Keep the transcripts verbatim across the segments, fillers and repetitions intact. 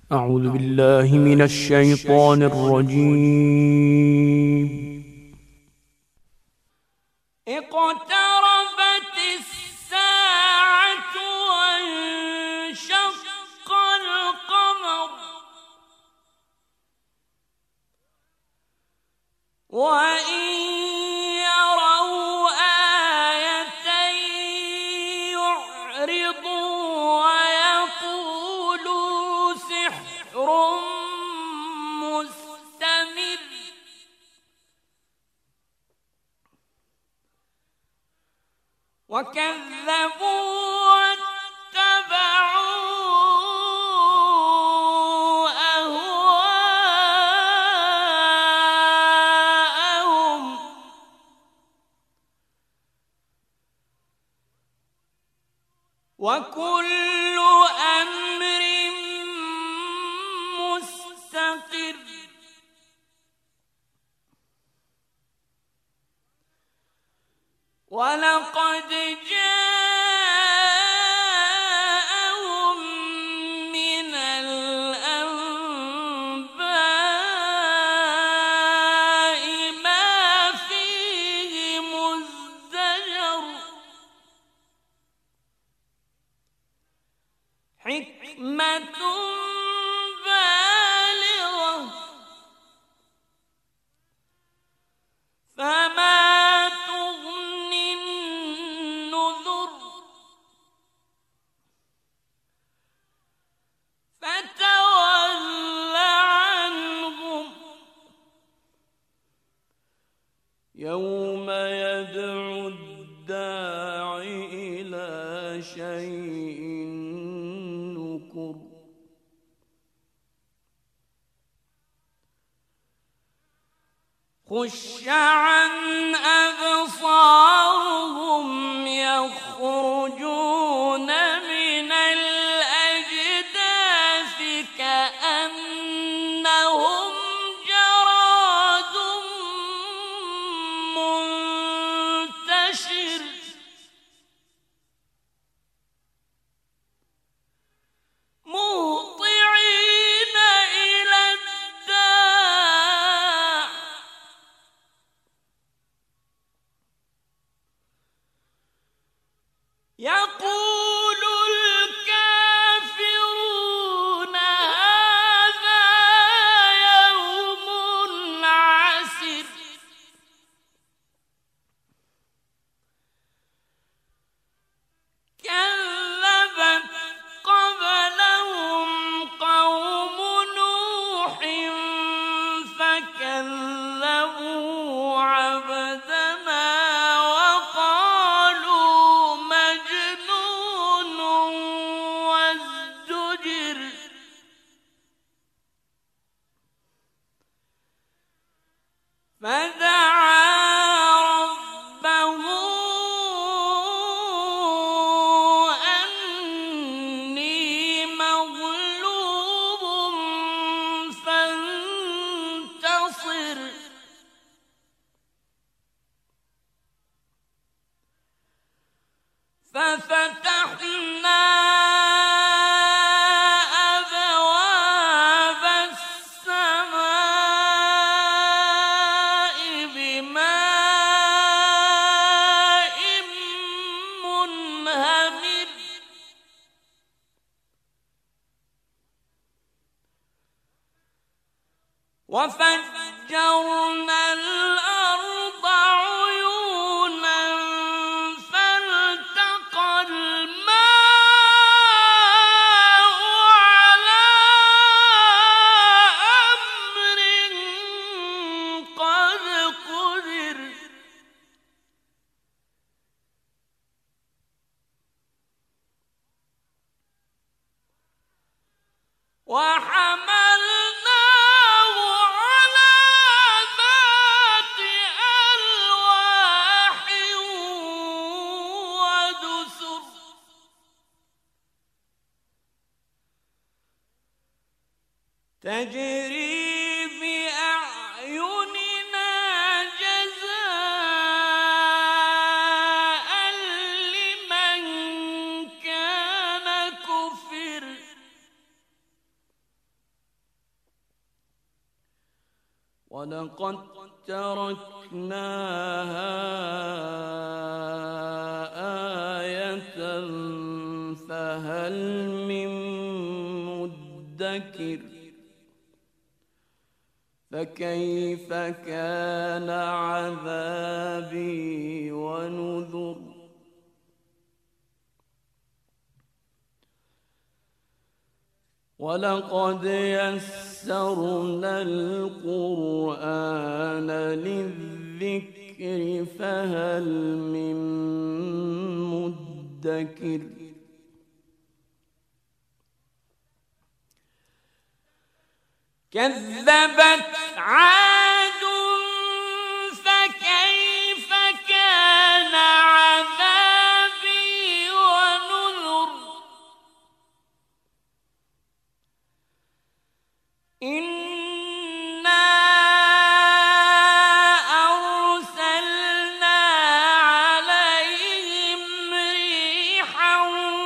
أعوذ بالله من الشيطان الرجيم. اقتربت الساعة وانشق القمر وإن يروا آية يعرضوا ويقولوا سحر مستمر وكذبوا واتبعوا أهواءهم وكل أمر مستقر ولقد جاءهم من الأنباء ما فيه مزدجر حكمة بالغة فما تغني النذر فتول عنهم يوم يدعو الداع إلى شيء نكر خش عن أبصارهم يخرجون من الأجداث كأنهم جراد منتشر مهطعين إلى الداع يقول الكافرون هذا يوم عسر كذبت قبلهم قوم نوح فكذبوا عبدنا وقالوا مجنون وازدجر فدعا ربه أني مغلوب فانتصر ففتحنا أبواب السماء بماء منهمر وفجرنا الأرض عيونا فالتقى الماء على أمر قد قدر وحملناه على ذات ألواح ودسر تجري بأعيننا جزاء لمن كان كفر ولقد تركناها آية فهل من مدكر فكيف كان عذابي ونذر ولقد يسرنا القرآن للذكر فهل من مدكر كذبت عاد فكيف كان عذابي ونذر إنا أرسلنا عليهم ريحا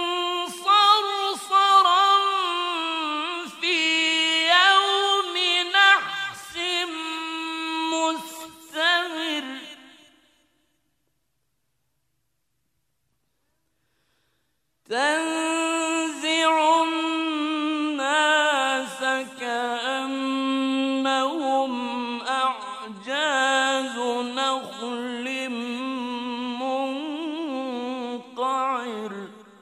صرصرا في يوم نحس مستمر تنزع الناس كأنهم أعجاز نخل منقعر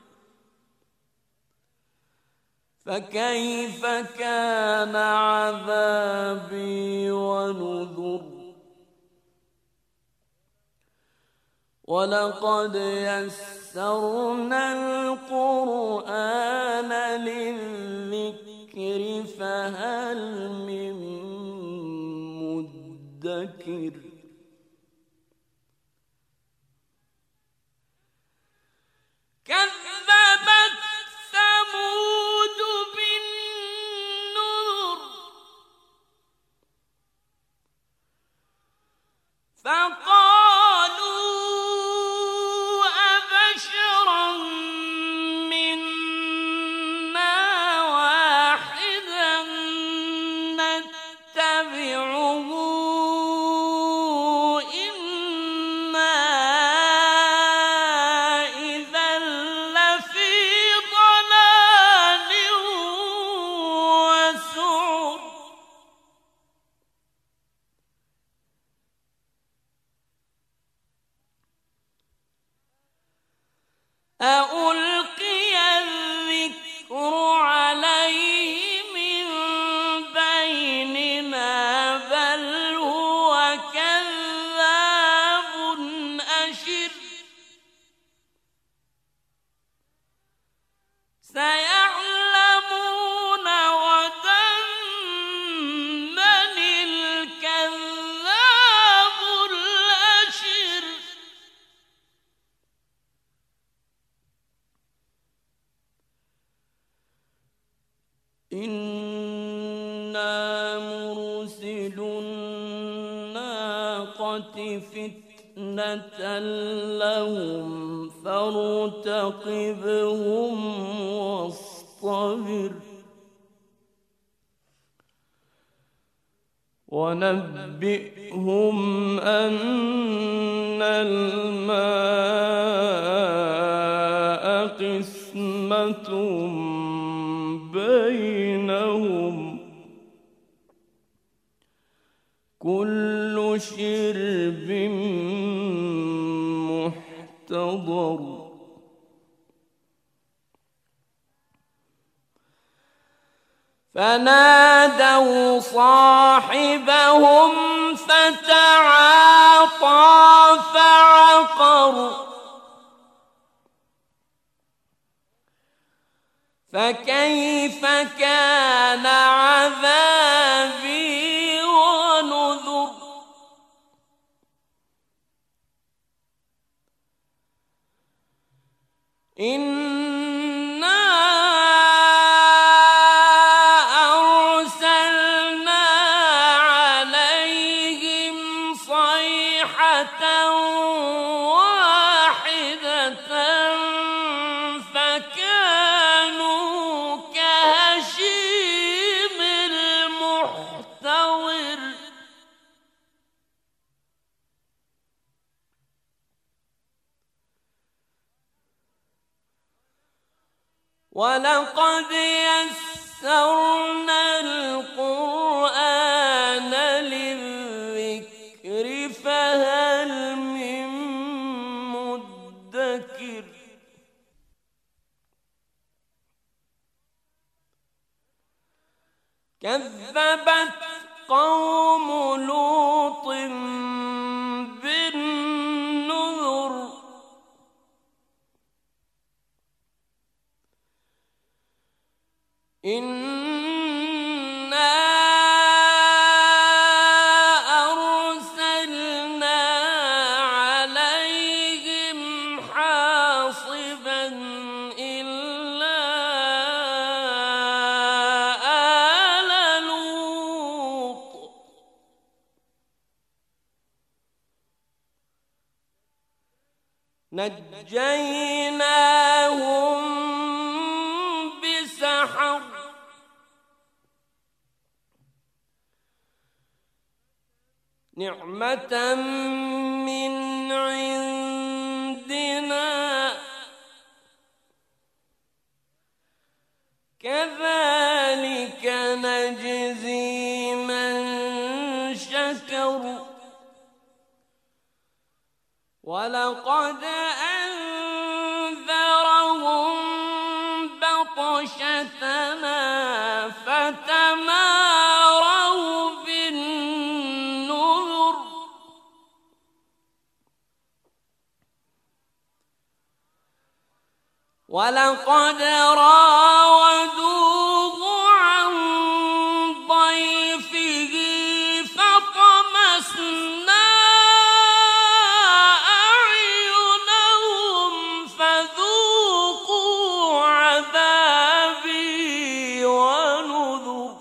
فكيف كان عذابي ونذر ولقد يسرنا القرآن للذكر فهل من مدكر كذبت ثمود بالنذر فقالوا أبشرا منا واحدا نتبعه إنا إذا لفي ضلال وسعر أألقي الذكر عليه من بيننا بل هو كذاب أشر سيعلمون غدا من الكذاب الأشر إنا مرسل الناقة فتنة لهم فارتقبهم واصطبر ونبئهم أن الماء قسمة بينهم كل شرب محتضر فنادوا صاحبهم فتعاطى فعقر فكيف كان عذابي ونذر إنا أرسلنا عليهم صيحة واحدة فكانوا كهشيم المحتضر وَلَقَدْ يَسَّرْنَا الْقُرْآنَ لِلذِّكْرِ فَهَلْ مِن مُّدَّكِرٍ كَذَّبَتْ قَوْمُ لُوطٍ بِالنُّذُرِ إِنَّا أَرْسَلْنَا عَلَيْهِمْ حَاصِبًا إِلَّا آلَ لُوطٍ نَجَّيْنَاهُم بِسَحَرٍ نِعْمَةً مِّنْ عِندِنَا كَذَلِكَ نَجْزِي مَن شَكَرَ وَلَقَدْ أَنذَرَهُم بَطْشَتَنَا فَتَمَارَوْا بِالنُّذُرِ وَلَقَدْ رَاوَدُوهُ عَن ضَيْفِهِ فَطَمَسْنَا أَعْيُنَهُمْ فَذُوقُوا عَذَابِي وَنُذُرِ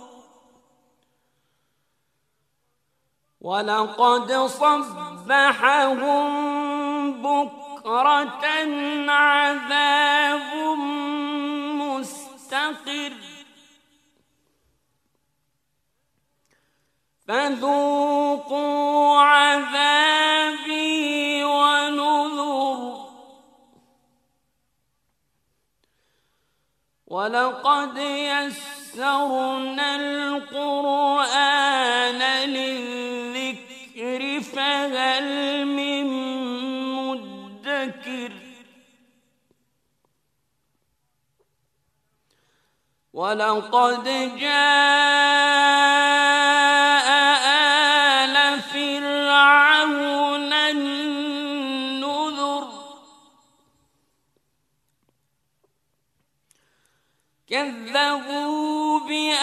وَلَقَدْ صَبَّحَهُم بُكْرَةً عَذَابٌ مُّسْتَقِرٌّ فَذُوقُوا عَذَابِي وَنُذُرِ وَلَقَدْ يَسَّرْنَا الْقُرْآنَ لِلذِّكْرِ فَهَلْ مِن مُّدَّكِرٍ وَلَقَدْ جَاءَ آلَ فِرْعَوْنَ النُّذُرُ كَذَّبُوا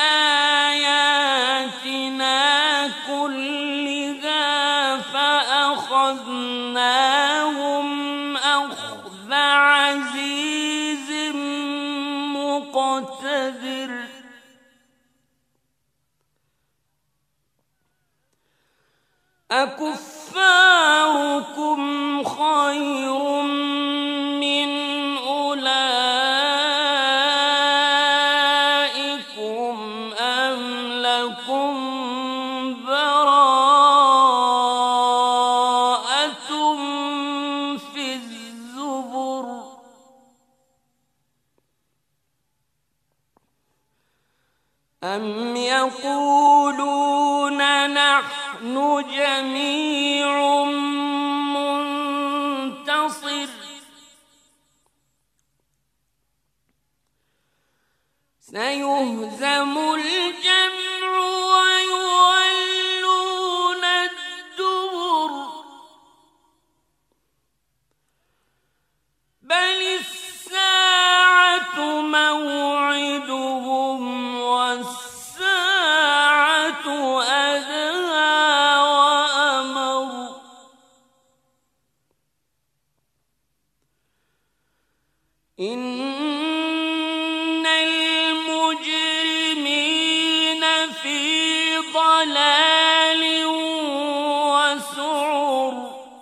بِآيَاتِنَا كُلِّهَا فَأَخَذْنَاهُمْ أَخْذَ عَزِيزٍ مُّقْتَدِرٍ أَكُفَّارُكُمْ خَيْرٌ مِّنْ أُولَئِكُمْ أَمْ لَكُمْ بَرَاءَةٌ فِي الزُّبُرِ أَمْ يَقُولُونَ نَحْنُ جَمِيعٌ مُّنتَصِرٌ سَيُهْزَمُ الْجَمْعُ وَيُوَلُّونَ الدُّبُرَ بَلِ السَّاعَةُ مَوْعِدُهُمْ وَالسَّاعَةُ أَدْهَىٰ وَأَمَرُّ إِنَّ الْمُجْرِمِينَ فِي ضَلَالٍ وَسُعُرٍ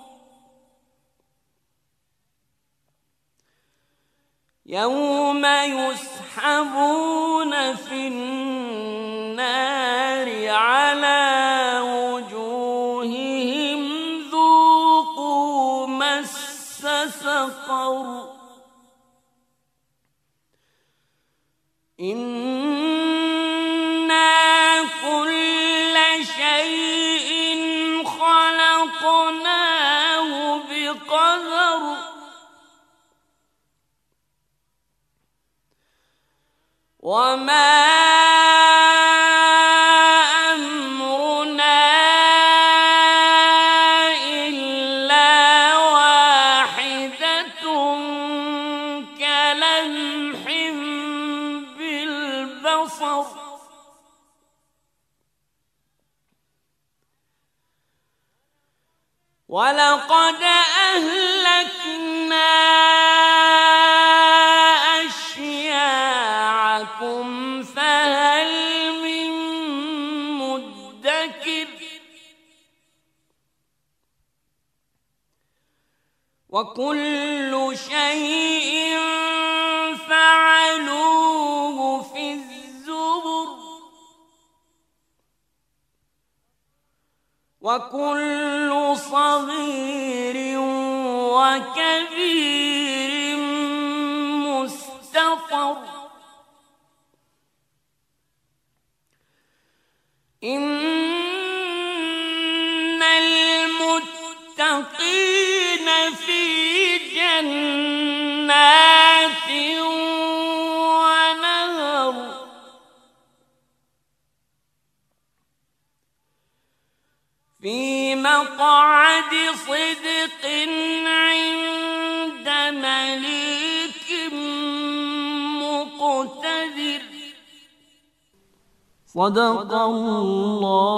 يَوْمَ يُسْحَبُونَ فِي النَّارِ عَلَىٰ وُجُوهِهِمْ ذُوقُوا مَسَّ سَقَرَ كل شيء خلقناه بقدر وما أمرنا إلا واحدة كلمح بالبصر ولقد أهلكنا أشياعكم فهل من مدكر وكل شيء فعلوه في الزبر وكل صغير وكبير مستطر إن المتقين في جنات ونهر في مقعد صدق عند مليك مقتدر صدق الله